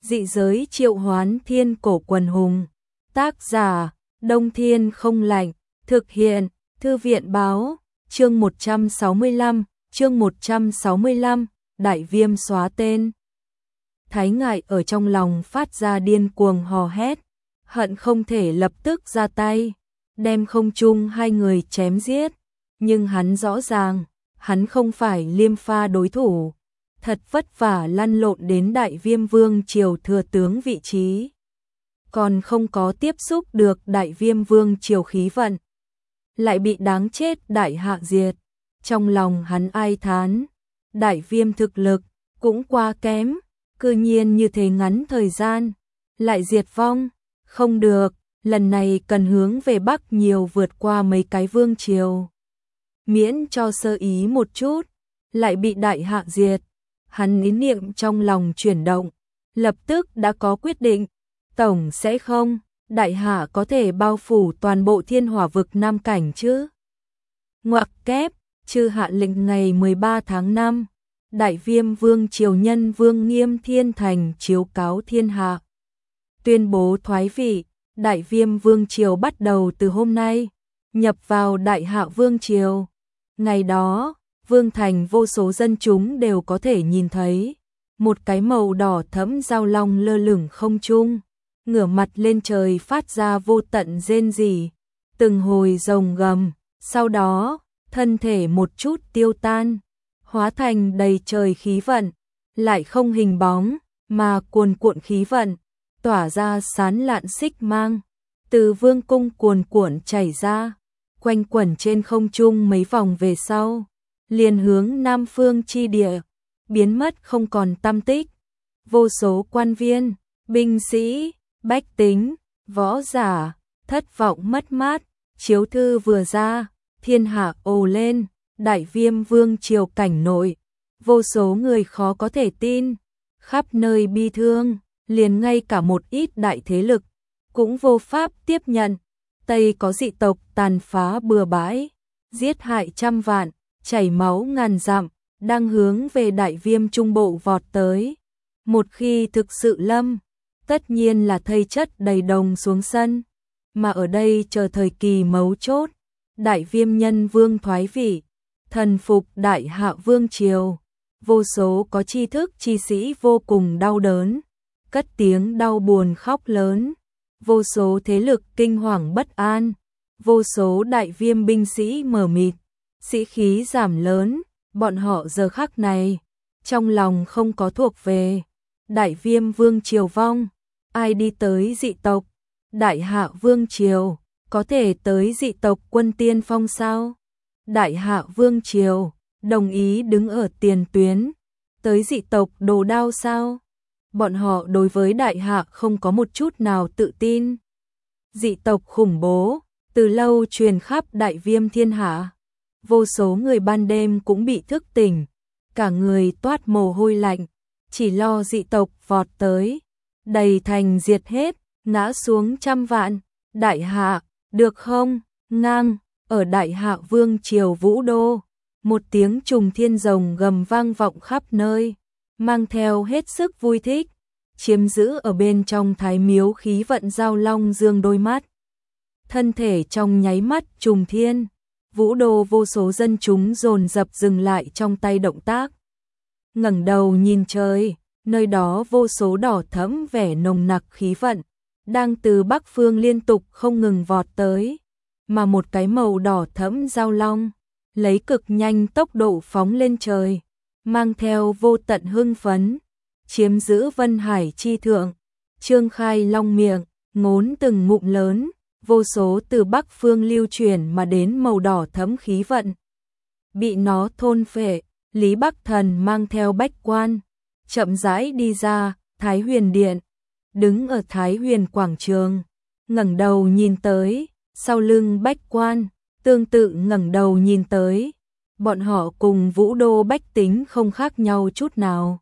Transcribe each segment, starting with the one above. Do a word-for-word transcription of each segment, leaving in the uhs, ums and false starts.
Dị giới triệu hoán thiên cổ quần hùng. Tác giả, Đông Thiên Không Lạnh. Thực hiện, Thư viện báo. Chương một trăm sáu mươi lăm, chương một trăm sáu mươi lăm, Đại Viêm xóa tên. Thái Ngại ở trong lòng phát ra điên cuồng hò hét, hận không thể lập tức ra tay, đem không trung hai người chém giết. Nhưng hắn rõ ràng, hắn không phải Liêm Pha đối thủ. Thật vất vả lăn lộn đến Đại Viêm Vương triều thừa tướng vị trí, còn không có tiếp xúc được Đại Viêm Vương triều khí vận, lại bị đáng chết đại hạ diệt. Trong lòng hắn ai thán, Đại Viêm thực lực cũng quá kém, cư nhiên như thế ngắn thời gian lại diệt vong. Không được, lần này cần hướng về Bắc nhiều vượt qua mấy cái vương triều, miễn cho sơ ý một chút lại bị đại hạ diệt. Hắn ý niệm trong lòng chuyển động, lập tức đã có quyết định. Tổng sẽ không, đại hạ có thể bao phủ toàn bộ thiên hỏa vực Nam Cảnh chứ? Ngoặc kép, chư hạ lệnh ngày mười ba tháng năm, Đại Viêm Vương triều nhân Vương Nghiêm Thiên Thành chiếu cáo thiên hạ, tuyên bố thoái vị. Đại Viêm Vương triều bắt đầu từ hôm nay nhập vào Đại Hạ Vương triều. Ngày đó, Vương Thành vô số dân chúng đều có thể nhìn thấy một cái màu đỏ thẫm dao long lơ lửng không trung, ngửa mặt lên trời phát ra vô tận rên rỉ, từng hồi rồng gầm, sau đó, thân thể một chút tiêu tan, hóa thành đầy trời khí vận, lại không hình bóng, mà cuồn cuộn khí vận, tỏa ra sán lạn xích mang, từ vương cung cuồn cuộn chảy ra, quanh quẩn trên không trung mấy vòng về sau, liền hướng Nam Phương chi địa, biến mất không còn tăm tích. Vô số quan viên, binh sĩ, bách tính, võ giả, thất vọng mất mát. Chiếu thư vừa ra, thiên hạ ồ lên. Đại Viêm Vương triều cảnh nội, vô số người khó có thể tin, khắp nơi bi thương, liền ngay cả một ít đại thế lực cũng vô pháp tiếp nhận. Tây có dị tộc tàn phá bừa bãi, giết hại trăm vạn, chảy máu ngàn dặm, đang hướng về Đại Viêm Trung Bộ vọt tới. Một khi thực sự lâm, tất nhiên là thây chất đầy đồng xuống sân. Mà ở đây chờ thời kỳ mấu chốt, Đại Viêm nhân vương thoái vị, thần phục Đại Hạ Vương triều. Vô số có tri thức chi sĩ vô cùng đau đớn, cất tiếng đau buồn khóc lớn. Vô số thế lực kinh hoàng bất an, vô số Đại Viêm binh sĩ mờ mịt, sĩ khí giảm lớn. Bọn họ giờ khắc này, trong lòng không có thuộc về. Đại Viêm Vương triều vong, ai đi tới dị tộc? Đại Hạ Vương triều, có thể tới dị tộc quân tiên phong sao? Đại Hạ Vương triều, đồng ý đứng ở tiền tuyến, tới dị tộc đồ đao sao? Bọn họ đối với Đại Hạ không có một chút nào tự tin. Dị tộc khủng bố, từ lâu truyền khắp Đại Viêm thiên hạ. Vô số người ban đêm cũng bị thức tỉnh, cả người toát mồ hôi lạnh, chỉ lo dị tộc vọt tới, đầy thành diệt hết, ngã xuống trăm vạn. Đại Hạ, được không? Ngang, ở Đại Hạ Vương triều Vũ Đô, một tiếng trùng thiên rồng gầm vang vọng khắp nơi, mang theo hết sức vui thích, chiếm giữ ở bên trong thái miếu khí vận giao long dương đôi mắt. Thân thể trong nháy mắt trùng thiên, Vũ Đô vô số dân chúng dồn dập dừng lại trong tay động tác. Ngẩng đầu nhìn trời, nơi đó vô số đỏ thẫm vẻ nồng nặc khí vận, đang từ Bắc phương liên tục không ngừng vọt tới. Mà một cái màu đỏ thẫm giao long, lấy cực nhanh tốc độ phóng lên trời, mang theo vô tận hưng phấn, chiếm giữ Vân Hải chi thượng, trương khai long miệng, ngốn từng ngụm lớn, vô số từ Bắc phương lưu chuyển mà đến màu đỏ thẫm khí vận, bị nó thôn phệ. Lý Bắc Thần mang theo bách quan, chậm rãi đi ra Thái Huyền Điện, đứng ở Thái Huyền quảng trường, ngẩng đầu nhìn tới, sau lưng bách quan tương tự ngẩng đầu nhìn tới. Bọn họ cùng Vũ Đô bách tính không khác nhau chút nào,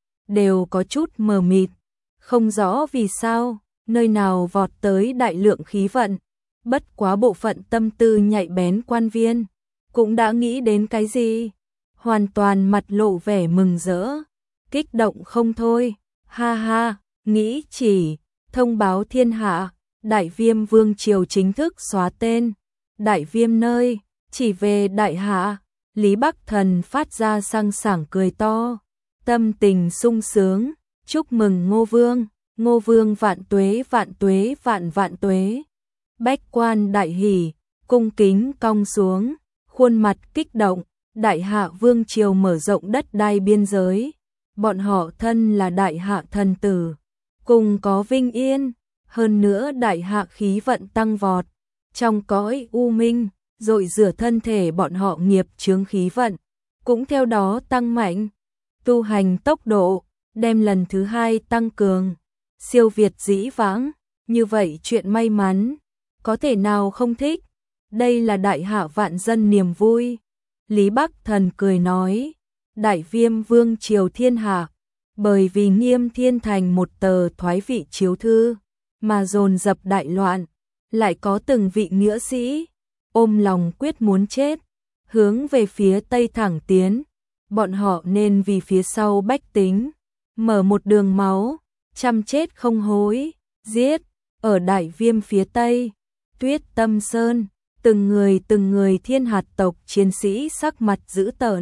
đều có chút mờ mịt, không rõ vì sao, nơi nào vọt tới đại lượng khí vận. Bất quá bộ phận tâm tư nhạy bén quan viên cũng đã nghĩ đến cái gì, hoàn toàn mặt lộ vẻ mừng rỡ, kích động không thôi. Ha ha, nghĩ chỉ, thông báo thiên hạ, Đại Viêm Vương Triều chính thức xóa tên, Đại Viêm nơi, chỉ về Đại Hạ, Lý Bắc Thần phát ra sang sảng cười to, tâm tình sung sướng, chúc mừng Ngô Vương, Ngô Vương vạn tuế vạn tuế vạn vạn tuế. Bách quan đại hỉ, cung kính cong xuống, khuôn mặt kích động, Đại Hạ Vương Triều mở rộng đất đai biên giới, bọn họ thân là Đại Hạ thần tử, cùng có vinh yên, hơn nữa Đại Hạ khí vận tăng vọt, trong cõi u minh, dội rửa thân thể bọn họ nghiệp chướng khí vận, cũng theo đó tăng mạnh, tu hành tốc độ, đem lần thứ hai tăng cường, siêu việt dĩ vãng, như vậy chuyện may mắn, có thể nào không thích, đây là Đại Hạ vạn dân niềm vui. Lý Bắc Thần cười nói, Đại Viêm Vương Triều thiên hạ, bởi vì Nghiêm Thiên Thành một tờ thoái vị chiếu thư, mà dồn dập đại loạn, lại có từng vị nghĩa sĩ, ôm lòng quyết muốn chết, hướng về phía Tây thẳng tiến, bọn họ nên vì phía sau bách tính, mở một đường máu, chăm chết không hối, giết, ở Đại Viêm phía Tây, Tuyết Tâm Sơn, từng người từng người thiên hạt tộc chiến sĩ sắc mặt dữ tợn,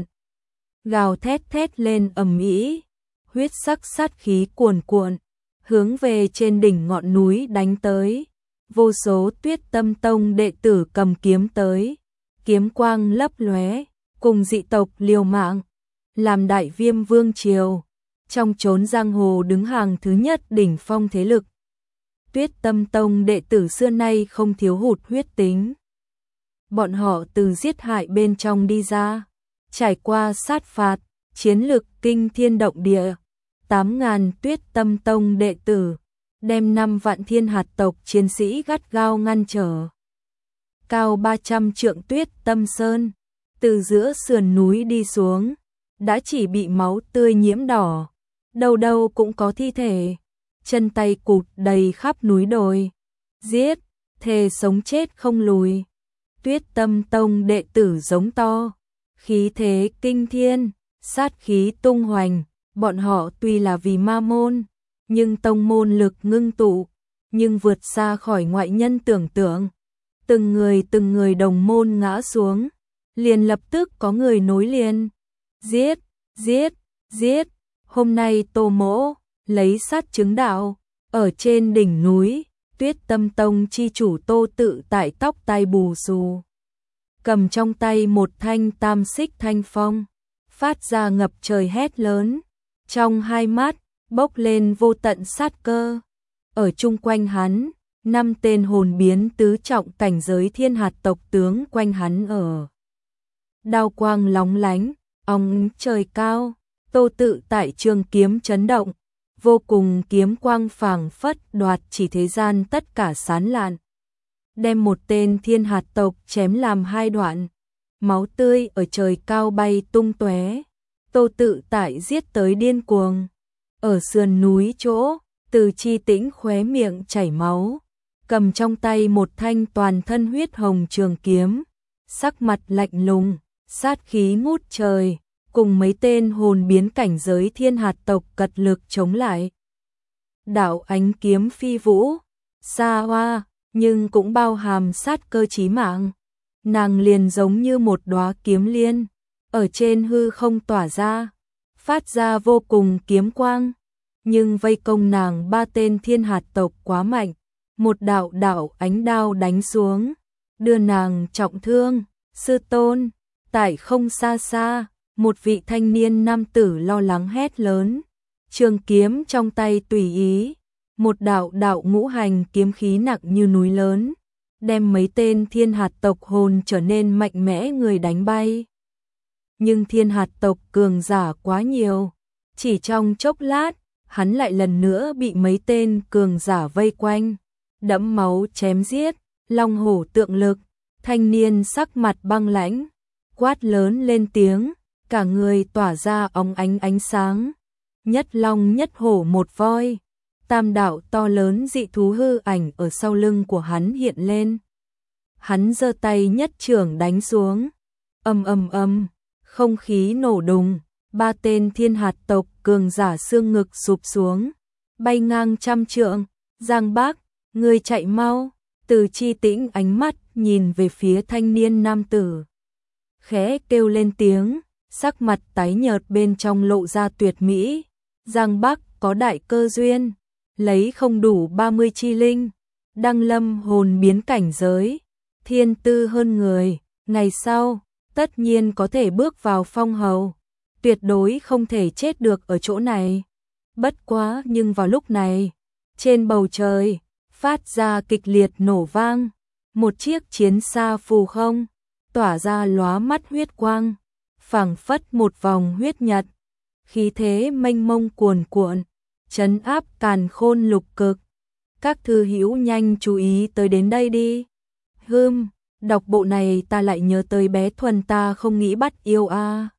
gào thét thét lên ầm ĩ, huyết sắc sát khí cuồn cuộn, hướng về trên đỉnh ngọn núi đánh tới. Vô số Tuyết Tâm Tông đệ tử cầm kiếm tới, kiếm quang lấp lóe, cùng dị tộc liều mạng, làm Đại Viêm Vương Triều, trong chốn giang hồ đứng hàng thứ nhất đỉnh phong thế lực. Tuyết Tâm Tông đệ tử xưa nay không thiếu hụt huyết tính. Bọn họ từ giết hại bên trong đi ra, trải qua sát phạt, chiến lực kinh thiên động địa, tám ngàn Tuyết Tâm Tông đệ tử, đem năm vạn thiên hạt tộc chiến sĩ gắt gao ngăn trở. Cao ba trăm trượng Tuyết Tâm Sơn, từ giữa sườn núi đi xuống, đã chỉ bị máu tươi nhiễm đỏ, đâu đâu cũng có thi thể, chân tay cụt đầy khắp núi đồi, giết, thề sống chết không lùi. Tuyết Tâm Tông đệ tử giống to, khí thế kinh thiên, sát khí tung hoành, bọn họ tuy là vì ma môn, nhưng tông môn lực ngưng tụ, nhưng vượt xa khỏi ngoại nhân tưởng tượng. Từng người từng người đồng môn ngã xuống, liền lập tức có người nối liền. Giết, giết, giết, hôm nay Tô Mỗ, lấy sát chứng đạo, ở trên đỉnh núi, Tuyết Tâm Tông chi chủ Tô Tự Tại tóc tai bù xù, cầm trong tay một thanh tam xích thanh phong, phát ra ngập trời hét lớn, trong hai mắt bốc lên vô tận sát cơ. Ở chung quanh hắn, năm tên hồn biến tứ trọng cảnh giới thiên hạt tộc tướng quanh hắn ở. Đao quang lóng lánh, óng trời cao, Tô Tự Tại trường kiếm chấn động, vô cùng kiếm quang phảng phất đoạt chỉ thế gian tất cả sán lạn, đem một tên thiên hạt tộc chém làm hai đoạn, máu tươi ở trời cao bay tung tóe. Tô Tự Tại giết tới điên cuồng, ở sườn núi chỗ, Từ Chi Tĩnh khóe miệng chảy máu, cầm trong tay một thanh toàn thân huyết hồng trường kiếm, sắc mặt lạnh lùng, sát khí ngút trời, cùng mấy tên hồn biến cảnh giới thiên hạt tộc cật lực chống lại. Đạo ánh kiếm phi vũ, xa hoa, nhưng cũng bao hàm sát cơ chí mạng. Nàng liền giống như một đóa kiếm liên, ở trên hư không tỏa ra, phát ra vô cùng kiếm quang. Nhưng vây công nàng ba tên thiên hạt tộc quá mạnh, một đạo đạo ánh đao đánh xuống, đưa nàng trọng thương. Sư tôn, tại không xa xa, một vị thanh niên nam tử lo lắng hét lớn, trường kiếm trong tay tùy ý, một đạo đạo ngũ hành kiếm khí nặng như núi lớn, đem mấy tên thiên hạt tộc hồn trở nên mạnh mẽ người đánh bay. Nhưng thiên hạt tộc cường giả quá nhiều, chỉ trong chốc lát, hắn lại lần nữa bị mấy tên cường giả vây quanh, đẫm máu chém giết, long hổ tượng lực. Thanh niên sắc mặt băng lãnh, quát lớn lên tiếng, cả người tỏa ra óng ánh ánh sáng, nhất long nhất hổ một voi, tam đạo to lớn dị thú hư ảnh ở sau lưng của hắn hiện lên. Hắn giơ tay nhất chưởng đánh xuống, ầm ầm ầm, không khí nổ đùng, ba tên thiên hạt tộc cường giả xương ngực sụp xuống, bay ngang trăm trượng. Giang Bác, người chạy mau. Từ Chi Tĩnh ánh mắt nhìn về phía thanh niên nam tử. Khẽ kêu lên tiếng, sắc mặt tái nhợt bên trong lộ ra tuyệt mỹ. Giang Bác có đại cơ duyên, lấy không đủ ba mươi chi linh, đăng lâm hồn biến cảnh giới, thiên tư hơn người, ngày sau, tất nhiên có thể bước vào phong hầu, tuyệt đối không thể chết được ở chỗ này. Bất quá nhưng vào lúc này, trên bầu trời, phát ra kịch liệt nổ vang, một chiếc chiến xa phù không, tỏa ra lóa mắt huyết quang, phảng phất một vòng huyết nhật, khí thế mênh mông cuồn cuộn, trấn áp càn khôn lục cực. Các thư hữu nhanh chú ý tới đến đây đi. Hừm, đọc bộ này ta lại nhớ tới bé Thuần ta không nghĩ bắt yêu a. À.